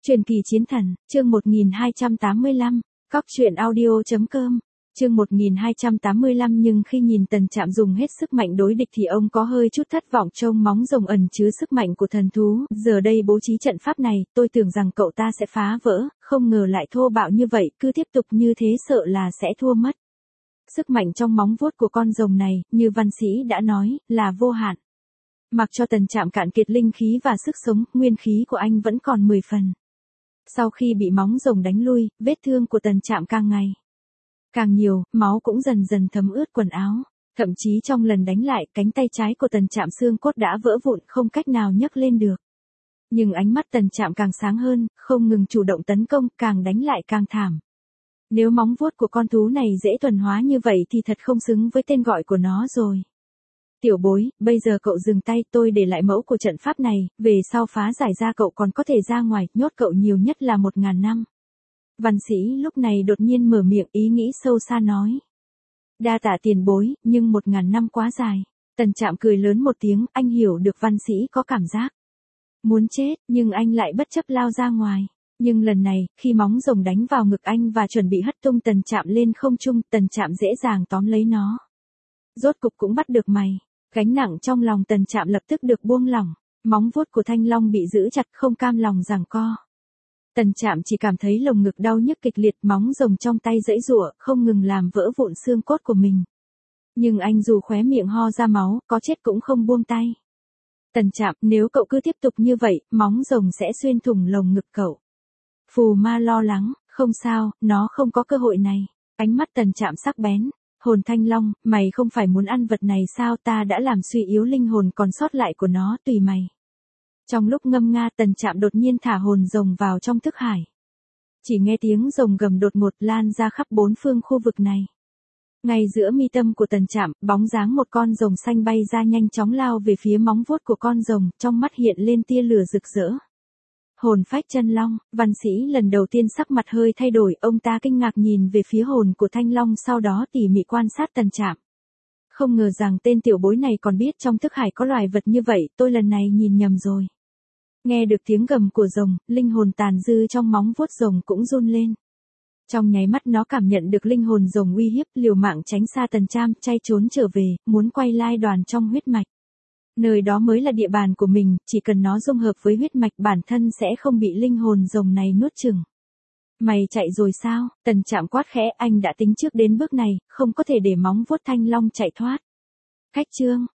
Truyền kỳ chiến thần, chương 1285, cóc truyện audio.com, chương 1285. Nhưng khi nhìn Tần Trạm dùng hết sức mạnh đối địch thì ông có hơi chút thất vọng. Trông móng rồng ẩn chứa sức mạnh của thần thú, giờ đây bố trí trận pháp này, tôi tưởng rằng cậu ta sẽ phá vỡ, không ngờ lại thô bạo như vậy, cứ tiếp tục như thế sợ là sẽ thua mất. Sức mạnh trong móng vuốt của con rồng này, như văn sĩ đã nói, là vô hạn. Mặc cho Tần Trạm cạn kiệt linh khí và sức sống, nguyên khí của anh vẫn còn 10 phần. Sau khi bị móng rồng đánh lui, vết thương của Tần Trạm càng ngày càng nhiều, máu cũng dần dần thấm ướt quần áo. Thậm chí trong lần đánh lại, cánh tay trái của Tần Trạm xương cốt đã vỡ vụn, không cách nào nhấc lên được. Nhưng ánh mắt Tần Trạm càng sáng hơn, không ngừng chủ động tấn công, càng đánh lại càng thảm. Nếu móng vuốt của con thú này dễ thuần hóa như vậy thì thật không xứng với tên gọi của nó rồi. Tiểu bối, bây giờ cậu dừng tay, tôi để lại mẫu của trận pháp này, về sau phá giải ra cậu còn có thể ra ngoài, nhốt cậu nhiều nhất là 1000 năm. Văn sĩ lúc này đột nhiên mở miệng, ý nghĩ sâu xa nói. Đa tạ tiền bối, nhưng 1000 năm quá dài. Tần Trạm cười lớn một tiếng, anh hiểu được văn sĩ có cảm giác muốn chết, nhưng anh lại bất chấp lao ra ngoài. Nhưng lần này, khi móng rồng đánh vào ngực anh và chuẩn bị hất tung Tần Trạm lên không trung, Tần Trạm dễ dàng tóm lấy nó. Rốt cục cũng bắt được mày. Gánh nặng trong lòng Tần Trạm lập tức được buông lỏng, móng vuốt của Thanh Long bị giữ chặt, không cam lòng giằng co. Tần Trạm chỉ cảm thấy lồng ngực đau nhức kịch liệt, móng rồng trong tay giãy giụa, không ngừng làm vỡ vụn xương cốt của mình. Nhưng anh dù khóe miệng ho ra máu, có chết cũng không buông tay. Tần Trạm, nếu cậu cứ tiếp tục như vậy, móng rồng sẽ xuyên thủng lồng ngực cậu. Phù Ma lo lắng, không sao, nó không có cơ hội này. Ánh mắt Tần Trạm sắc bén. Hồn Thanh Long, mày không phải muốn ăn vật này sao, ta đã làm suy yếu linh hồn còn sót lại của nó, tùy mày. Trong lúc ngâm nga, Tần Trạm đột nhiên thả hồn rồng vào trong thức hải. Chỉ nghe tiếng rồng gầm đột ngột lan ra khắp bốn phương khu vực này. Ngay giữa mi tâm của Tần Trạm, bóng dáng một con rồng xanh bay ra, nhanh chóng lao về phía móng vuốt của con rồng, trong mắt hiện lên tia lửa rực rỡ. Hồn phách chân long, văn sĩ lần đầu tiên sắc mặt hơi thay đổi, ông ta kinh ngạc nhìn về phía hồn của Thanh Long, sau đó tỉ mỉ quan sát Tần Trạm. Không ngờ rằng tên tiểu bối này còn biết trong thức hải có loài vật như vậy, tôi lần này nhìn nhầm rồi. Nghe được tiếng gầm của rồng, linh hồn tàn dư trong móng vuốt rồng cũng run lên. Trong nháy mắt nó cảm nhận được linh hồn rồng uy hiếp, liều mạng tránh xa Tần Trạm, chay trốn trở về, muốn quay lai đoàn trong huyết mạch. Nơi đó mới là địa bàn của mình, chỉ cần nó dung hợp với huyết mạch bản thân sẽ không bị linh hồn rồng này nuốt chửng. Mày chạy rồi sao? Tần Trạm quát khẽ, anh đã tính trước đến bước này, không có thể để móng vuốt Thanh Long chạy thoát. Khách trương,